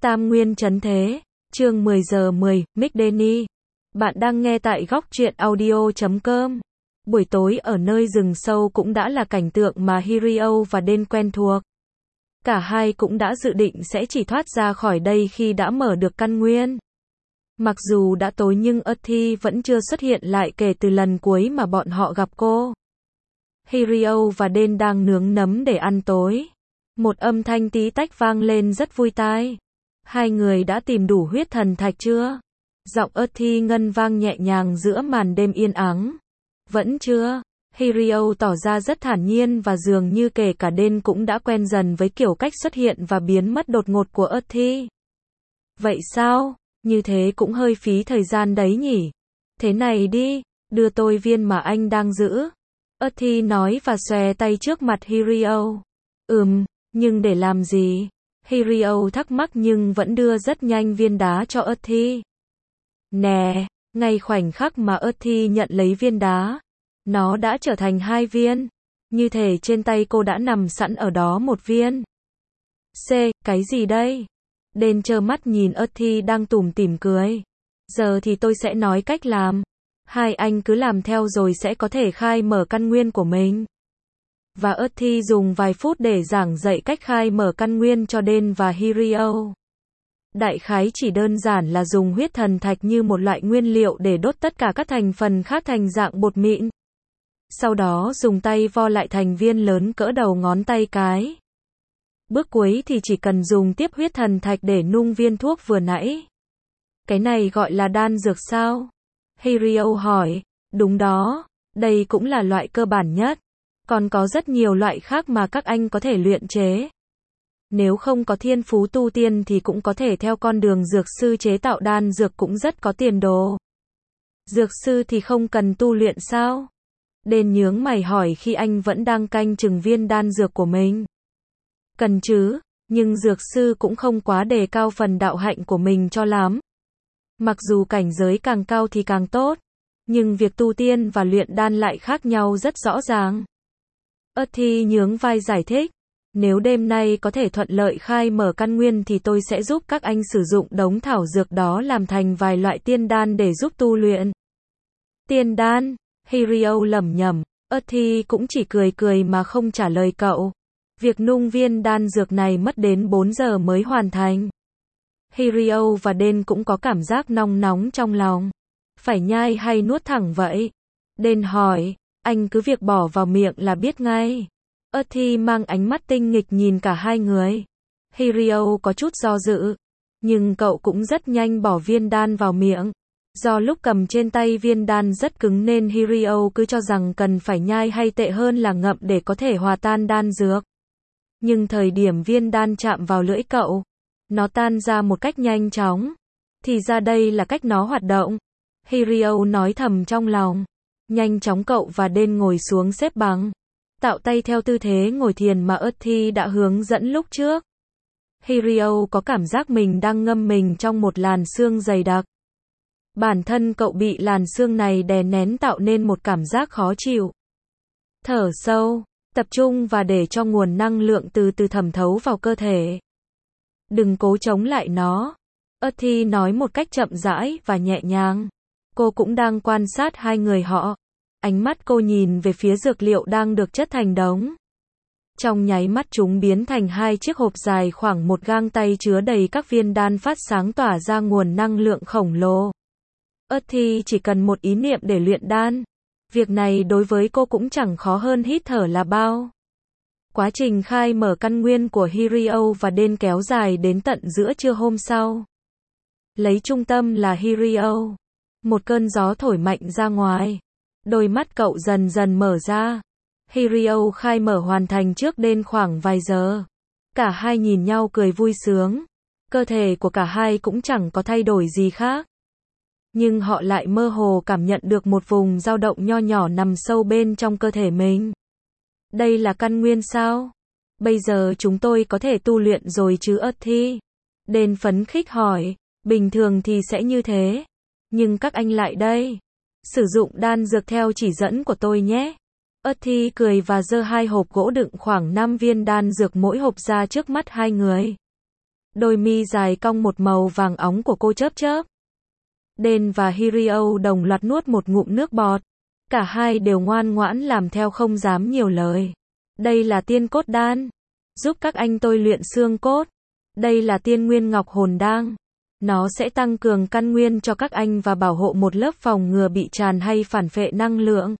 Tam Nguyên Chấn Thế, chương 10 giờ 10, Mick Denny. Bạn đang nghe tại góc truyện audio.com. Buổi tối ở nơi rừng sâu cũng đã là cảnh tượng mà Hirio và Den quen thuộc. Cả hai cũng đã dự định sẽ chỉ thoát ra khỏi đây khi đã mở được căn nguyên. Mặc dù đã tối nhưng Earthy vẫn chưa xuất hiện lại kể từ lần cuối mà bọn họ gặp cô. Hirio và Den đang nướng nấm để ăn tối. Một âm thanh tí tách vang lên rất vui tai. Hai người đã tìm đủ huyết thần thạch chưa? Giọng Earthy ngân vang nhẹ nhàng giữa màn đêm yên ắng. Vẫn chưa. Hirio tỏ ra rất thản nhiên và dường như kể cả Den cũng đã quen dần với kiểu cách xuất hiện và biến mất đột ngột của Earthy. Vậy sao? Như thế cũng hơi phí thời gian đấy nhỉ? Thế này đi, đưa tôi viên mà anh đang giữ. Earthy nói và xòe tay trước mặt Hirio. Nhưng để làm gì? Hirio thắc mắc nhưng vẫn đưa rất nhanh viên đá cho Earthy. Nè, ngay khoảnh khắc mà Earthy nhận lấy viên đá, nó đã trở thành hai viên. Như thể trên tay cô đã nằm sẵn ở đó một viên. Cái gì đây? Den trơ mắt nhìn Earthy đang tủm tỉm cười. Giờ thì tôi sẽ nói cách làm. Hai anh cứ làm theo rồi sẽ có thể khai mở căn nguyên của mình. Và Earthy dùng vài phút để giảng dạy cách khai mở căn nguyên cho Den và Hirio. Đại khái chỉ đơn giản là dùng huyết thần thạch như một loại nguyên liệu để đốt tất cả các thành phần khác thành dạng bột mịn. Sau đó dùng tay vo lại thành viên lớn cỡ đầu ngón tay cái. Bước cuối thì chỉ cần dùng tiếp huyết thần thạch để nung viên thuốc vừa nãy. Cái này gọi là đan dược sao? Hirio hỏi. Đúng đó, đây cũng là loại cơ bản nhất. Còn có rất nhiều loại khác mà các anh có thể luyện chế. Nếu không có thiên phú tu tiên thì cũng có thể theo con đường dược sư chế tạo đan dược cũng rất có tiền đồ. Dược sư thì không cần tu luyện sao? Den nhướng mày hỏi khi anh vẫn đang canh chừng viên đan dược của mình. Cần chứ, nhưng dược sư cũng không quá đề cao phần đạo hạnh của mình cho lắm. Mặc dù cảnh giới càng cao thì càng tốt, nhưng việc tu tiên và luyện đan lại khác nhau rất rõ ràng. Earthy nhướng vai giải thích. Nếu đêm nay có thể thuận lợi khai mở căn nguyên thì tôi sẽ giúp các anh sử dụng đống thảo dược đó làm thành vài loại tiên đan để giúp tu luyện. Tiên đan? Hirio lẩm nhẩm. Earthy cũng chỉ cười cười mà không trả lời cậu. Việc nung viên đan dược này mất đến 4 giờ mới hoàn thành. Hirio và Den cũng có cảm giác nong nóng trong lòng. Phải nhai hay nuốt thẳng vậy? Den hỏi. Anh cứ việc bỏ vào miệng là biết ngay. Earthy mang ánh mắt tinh nghịch nhìn cả hai người. Hirio có chút do dự, nhưng cậu cũng rất nhanh bỏ viên đan vào miệng. Do lúc cầm trên tay viên đan rất cứng nên Hirio cứ cho rằng cần phải nhai hay tệ hơn là ngậm để có thể hòa tan đan dược. Nhưng thời điểm viên đan chạm vào lưỡi cậu, nó tan ra một cách nhanh chóng. Thì ra đây là cách nó hoạt động. Hirio nói thầm trong lòng. Nhanh chóng cậu và Den ngồi xuống xếp bằng. Tạo tay theo tư thế ngồi thiền mà Earthy đã hướng dẫn lúc trước. Hirio có cảm giác mình đang ngâm mình trong một làn sương dày đặc. Bản thân cậu bị làn sương này đè nén tạo nên một cảm giác khó chịu. Thở sâu, tập trung và để cho nguồn năng lượng từ từ thẩm thấu vào cơ thể. Đừng cố chống lại nó. Earthy nói một cách chậm rãi và nhẹ nhàng. Cô cũng đang quan sát hai người họ. Ánh mắt cô nhìn về phía dược liệu đang được chất thành đống. Trong nháy mắt chúng biến thành hai chiếc hộp dài khoảng một gang tay chứa đầy các viên đan phát sáng tỏa ra nguồn năng lượng khổng lồ. Earthy chỉ cần một ý niệm để luyện đan. Việc này đối với cô cũng chẳng khó hơn hít thở là bao. Quá trình khai mở căn nguyên của Hirio và Den kéo dài đến tận giữa trưa hôm sau. Lấy trung tâm là Hirio. Một cơn gió thổi mạnh ra ngoài. Đôi mắt cậu dần dần mở ra. Hirio khai mở hoàn thành trước Den khoảng vài giờ. Cả hai nhìn nhau cười vui sướng. Cơ thể của cả hai cũng chẳng có thay đổi gì khác. Nhưng họ lại mơ hồ cảm nhận được một vùng dao động nho nhỏ nằm sâu bên trong cơ thể mình. Đây là căn nguyên sao? Bây giờ chúng tôi có thể tu luyện rồi chứ Earthy? Den phấn khích hỏi. Bình thường thì sẽ như thế. Nhưng các anh lại đây. Sử dụng đan dược theo chỉ dẫn của tôi nhé. Earthy cười và giơ hai hộp gỗ đựng khoảng 5 viên đan dược mỗi hộp ra trước mắt hai người. Đôi mi dài cong một màu vàng óng của cô chớp chớp. Den và Hirio đồng loạt nuốt một ngụm nước bọt. Cả hai đều ngoan ngoãn làm theo không dám nhiều lời. Đây là tiên cốt đan. Giúp các anh tôi luyện xương cốt. Đây là tiên nguyên ngọc hồn đan. Nó sẽ tăng cường căn nguyên cho các anh và bảo hộ một lớp phòng ngừa bị tràn hay phản phệ năng lượng.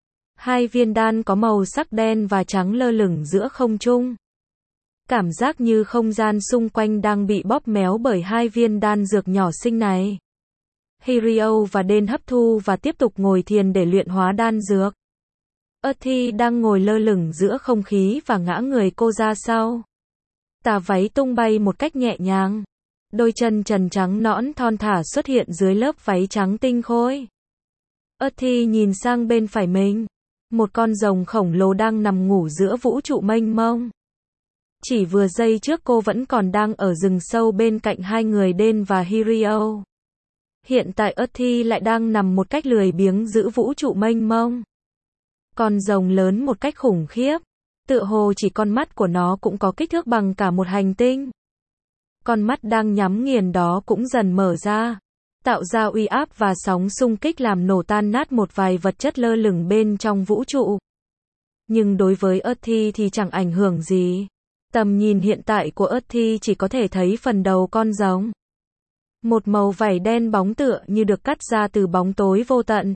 2 viên đan có màu sắc đen và trắng lơ lửng giữa không trung. Cảm giác như không gian xung quanh đang bị bóp méo bởi 2 viên đan dược nhỏ xinh này. Hirio và Den hấp thu và tiếp tục ngồi thiền để luyện hóa đan dược. Earthy đang ngồi lơ lửng giữa không khí và ngã người cô ra sau. Tà váy tung bay một cách nhẹ nhàng. Đôi chân trần trắng nõn thon thả xuất hiện dưới lớp váy trắng tinh khôi. Earthy nhìn sang bên phải mình. Một con rồng khổng lồ đang nằm ngủ giữa vũ trụ mênh mông. Chỉ vừa giây trước cô vẫn còn đang ở rừng sâu bên cạnh hai người Den và Hirio. Hiện tại Earthy lại đang nằm một cách lười biếng giữa vũ trụ mênh mông. Con rồng lớn một cách khủng khiếp. Tựa hồ chỉ con mắt của nó cũng có kích thước bằng cả một hành tinh. Con mắt đang nhắm nghiền đó cũng dần mở ra. Tạo ra uy áp và sóng xung kích làm nổ tan nát một vài vật chất lơ lửng bên trong vũ trụ. Nhưng đối với Earthy thì chẳng ảnh hưởng gì. Tầm nhìn hiện tại của Earthy chỉ có thể thấy phần đầu con rồng. Một màu vảy đen bóng tựa như được cắt ra từ bóng tối vô tận.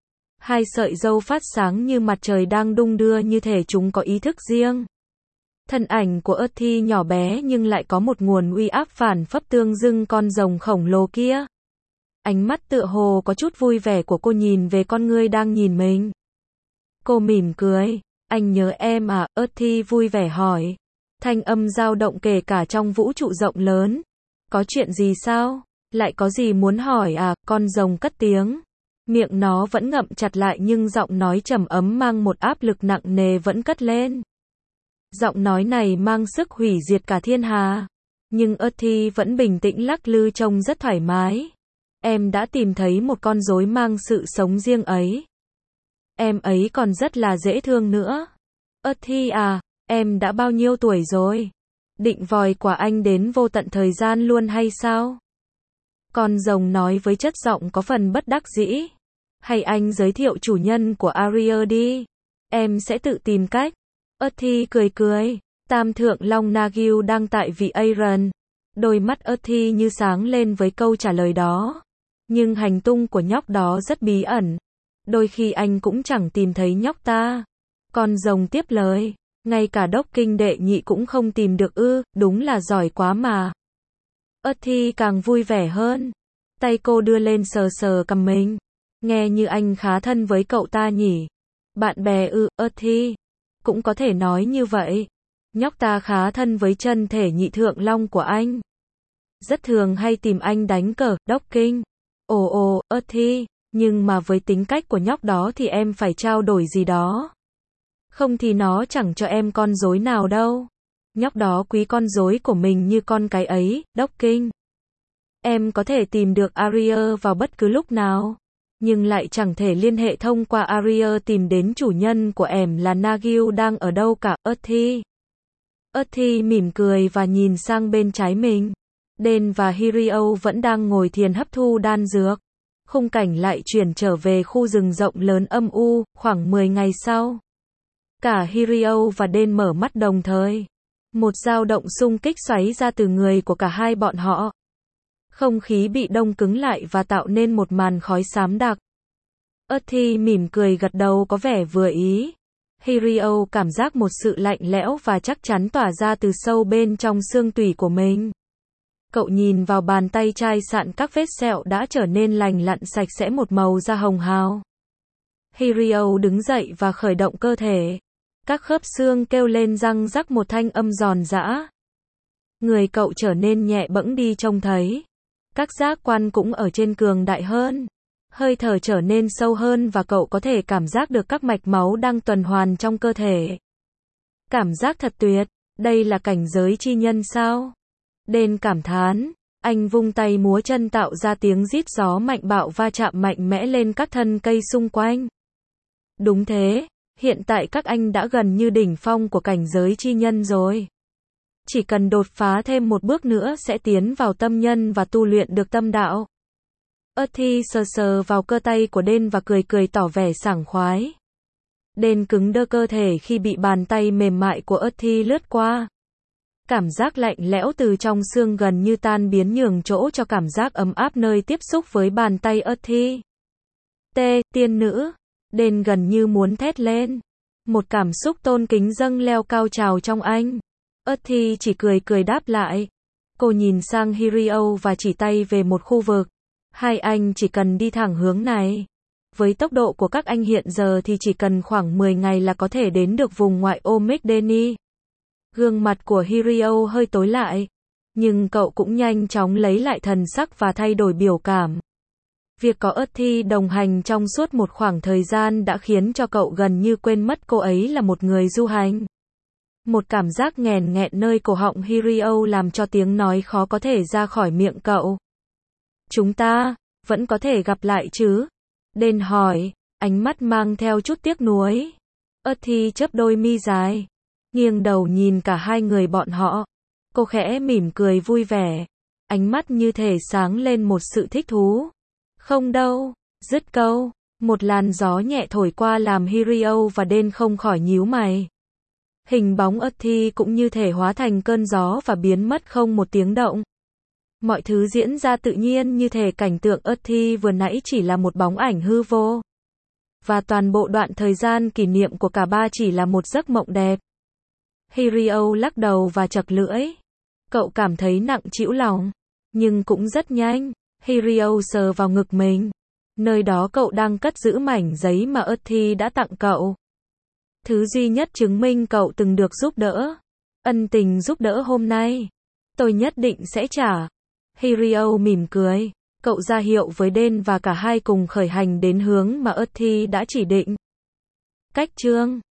2 sợi râu phát sáng như mặt trời đang đung đưa như thể chúng có ý thức riêng. Thân ảnh của Earthy nhỏ bé nhưng lại có một nguồn uy áp phản phất tương dưng con rồng khổng lồ kia. Ánh mắt tựa hồ có chút vui vẻ của cô nhìn về con ngươi đang nhìn mình. Cô mỉm cười. Anh nhớ em à? Earthy vui vẻ hỏi. Thanh âm dao động kể cả trong vũ trụ rộng lớn. Có chuyện gì sao? Lại có gì muốn hỏi à? Con rồng cất tiếng. Miệng nó vẫn ngậm chặt lại nhưng giọng nói trầm ấm mang một áp lực nặng nề vẫn cất lên. Giọng nói này mang sức hủy diệt cả thiên hà. Nhưng Earthy vẫn bình tĩnh lắc lư trông rất thoải mái. Em đã tìm thấy một con rối mang sự sống riêng ấy. Em ấy còn rất là dễ thương nữa. Earthy à, em đã bao nhiêu tuổi rồi? Định vòi quả anh đến vô tận thời gian luôn hay sao? Con rồng nói với chất giọng có phần bất đắc dĩ. Hay anh giới thiệu chủ nhân của Aria đi. Em sẽ tự tìm cách. Earthy cười cười. Tam thượng long Nagil đang tại vị Aaron. Đôi mắt Earthy như sáng lên với câu trả lời đó. Nhưng hành tung của nhóc đó rất bí ẩn. Đôi khi anh cũng chẳng tìm thấy nhóc ta. Con rồng tiếp lời. Ngay cả đốc kinh đệ nhị cũng không tìm được ư, đúng là giỏi quá mà. Earthy càng vui vẻ hơn. Tay cô đưa lên sờ sờ cằm mình. Nghe như anh khá thân với cậu ta nhỉ. Bạn bè ư? Earthy. Cũng có thể nói như vậy. Nhóc ta khá thân với chân thể nhị thượng long của anh. Rất thường hay tìm anh đánh cờ, đốc kinh. Ồ, Earthy. Nhưng mà với tính cách của nhóc đó thì em phải trao đổi gì đó. Không thì nó chẳng cho em con rối nào đâu. Nhóc đó quý con rối của mình như con cái ấy, đốc kinh. Em có thể tìm được Aria vào bất cứ lúc nào. Nhưng lại chẳng thể liên hệ thông qua Aria tìm đến chủ nhân của em là Nagil đang ở đâu cả, Earthy. Earthy mỉm cười và nhìn sang bên trái mình. Den và Hirio vẫn đang ngồi thiền hấp thu đan dược. Khung cảnh lại chuyển trở về khu rừng rộng lớn âm u, khoảng 10 ngày sau. Cả Hirio và Den mở mắt đồng thời. Một dao động xung kích xoáy ra từ người của cả hai bọn họ. Không khí bị đông cứng lại và tạo nên một màn khói xám đặc. Earthy mỉm cười gật đầu có vẻ vừa ý. Hirio cảm giác một sự lạnh lẽo và chắc chắn tỏa ra từ sâu bên trong xương tủy của mình. Cậu nhìn vào bàn tay chai sạn các vết sẹo đã trở nên lành lặn sạch sẽ một màu da hồng hào. Hirio đứng dậy và khởi động cơ thể. Các khớp xương kêu lên răng rắc một thanh âm giòn giã. Người cậu trở nên nhẹ bẫng đi trông thấy. Các giác quan cũng ở trên cường đại hơn. Hơi thở trở nên sâu hơn và cậu có thể cảm giác được các mạch máu đang tuần hoàn trong cơ thể. Cảm giác thật tuyệt. Đây là cảnh giới chi nhân sao? Den cảm thán. Anh vung tay múa chân tạo ra tiếng rít gió mạnh bạo va chạm mạnh mẽ lên các thân cây xung quanh. Đúng thế. Hiện tại các anh đã gần như đỉnh phong của cảnh giới chi nhân rồi. Chỉ cần đột phá thêm một bước nữa sẽ tiến vào tâm nhân và tu luyện được tâm đạo. Earthy sờ sờ vào cơ tay của Den và cười cười tỏ vẻ sảng khoái. Den cứng đơ cơ thể khi bị bàn tay mềm mại của Earthy lướt qua. Cảm giác lạnh lẽo từ trong xương gần như tan biến nhường chỗ cho cảm giác ấm áp nơi tiếp xúc với bàn tay Earthy. Tiên nữ. Den gần như muốn thét lên. Một cảm xúc tôn kính dâng leo cao trào trong anh. Earthy chỉ cười cười đáp lại. Cô nhìn sang Hirio và chỉ tay về một khu vực. Hai anh chỉ cần đi thẳng hướng này. Với tốc độ của các anh hiện giờ thì chỉ cần khoảng 10 ngày là có thể đến được vùng ngoại ô Migdeni. Gương mặt của Hirio hơi tối lại. Nhưng cậu cũng nhanh chóng lấy lại thần sắc và thay đổi biểu cảm. Việc có Earthy đồng hành trong suốt một khoảng thời gian đã khiến cho cậu gần như quên mất cô ấy là một người du hành. Một cảm giác nghẹn nghẹn nơi cổ họng Hirio làm cho tiếng nói khó có thể ra khỏi miệng cậu. Chúng ta, vẫn có thể gặp lại chứ? Den hỏi, ánh mắt mang theo chút tiếc nuối. Earthy chớp đôi mi dài, nghiêng đầu nhìn cả hai người bọn họ. Cô khẽ mỉm cười vui vẻ, ánh mắt như thể sáng lên một sự thích thú. Không đâu, dứt câu, một làn gió nhẹ thổi qua làm Hirio và Den không khỏi nhíu mày. Hình bóng Earthy cũng như thể hóa thành cơn gió và biến mất không một tiếng động. Mọi thứ diễn ra tự nhiên như thể cảnh tượng Earthy vừa nãy chỉ là một bóng ảnh hư vô. Và toàn bộ đoạn thời gian kỷ niệm của cả ba chỉ là một giấc mộng đẹp. Hirio lắc đầu và chật lưỡi. Cậu cảm thấy nặng trĩu lòng. Nhưng cũng rất nhanh. Hirio sờ vào ngực mình. Nơi đó cậu đang cất giữ mảnh giấy mà Earthy đã tặng cậu. Thứ duy nhất chứng minh cậu từng được giúp đỡ. Ân tình giúp đỡ hôm nay. Tôi nhất định sẽ trả. Hirio mỉm cười. Cậu ra hiệu với Den và cả hai cùng khởi hành đến hướng mà Earthy đã chỉ định. Cách chương